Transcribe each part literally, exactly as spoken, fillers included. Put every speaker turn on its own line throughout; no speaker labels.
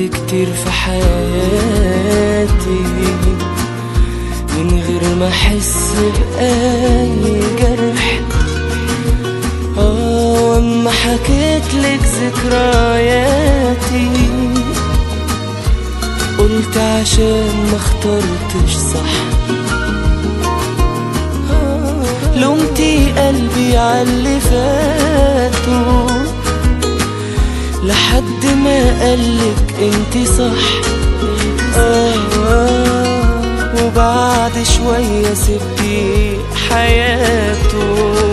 بقالي كتير في حياتي من غير ما احس بأي جرح. اه واما حكيتلك ذكرياتي قلت عشان ما اخترتش صح. لومتي قلبي عاللي فاتوا لحد ما قالك انتي صح. آه, آه وبعد شوية سبتي حياته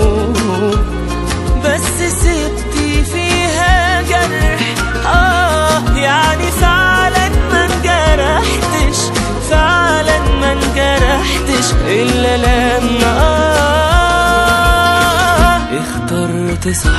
بس سبتي فيها جرح. آه يعني فعلا ما انجرحتش، فعلا ما انجرحتش إلا لما آه اخترت صح.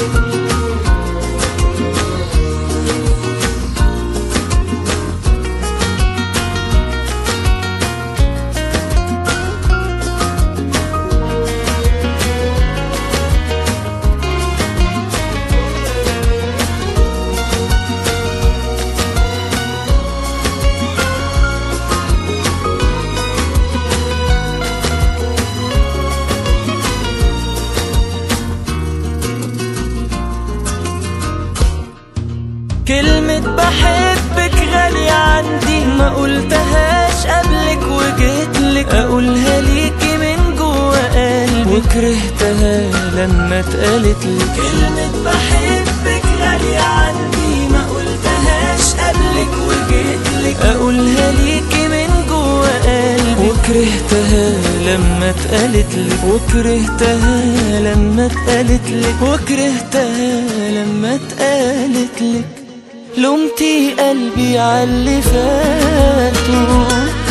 كلمة بحبك غالية عندي، ما قلتهاش قبلك وجيتلك أقولها ليكي من جوا قلبي وكرهتها لما اتقالتلك. كلمة بحبك غالية عندي، ما قلتهاش قبلك وجيتلك أقولها ليكي من جوا قلبي وكرهتها لما اتقالتلك، وكرهتها لما اتقالتلك، وكرهتها لما اتقالتلك. لومتي قلبي عاللي فاتوا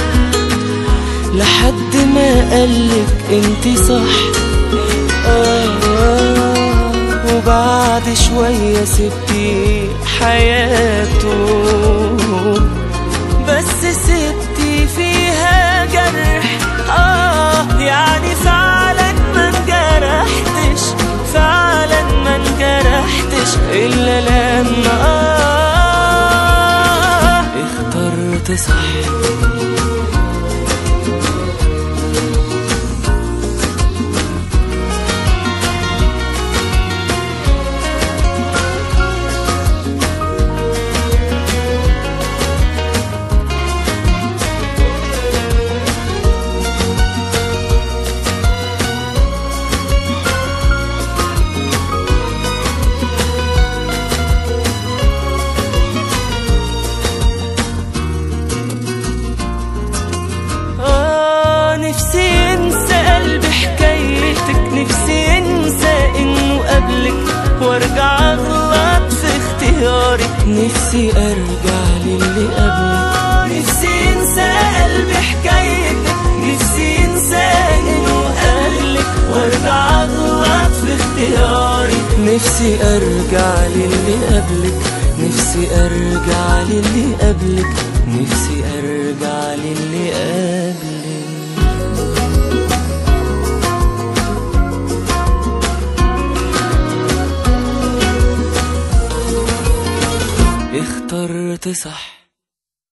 لحد ما قالك انتي صح. آه, آه وبعد شوية سبتي حياته بس سبتي فيها جرح. آه يعني فعلا ما انجرحتش، فعلا ما انجرحتش إلا لما آه اخترت صح. نفسي انسى قلبي حكايتك، نفسي انسى انه قبلك وارجع اغلط في اختيارك، نفسي ارجع للي قبلك. نفسي انسى قلبي حكايتك، نفسي انسى انه قبلك وارجع اغلط في اختيارك، نفسي ارجع للي قبلك، نفسي ارجع للي قبلك، نفسي ارجع للي قبلك. اخترت صح.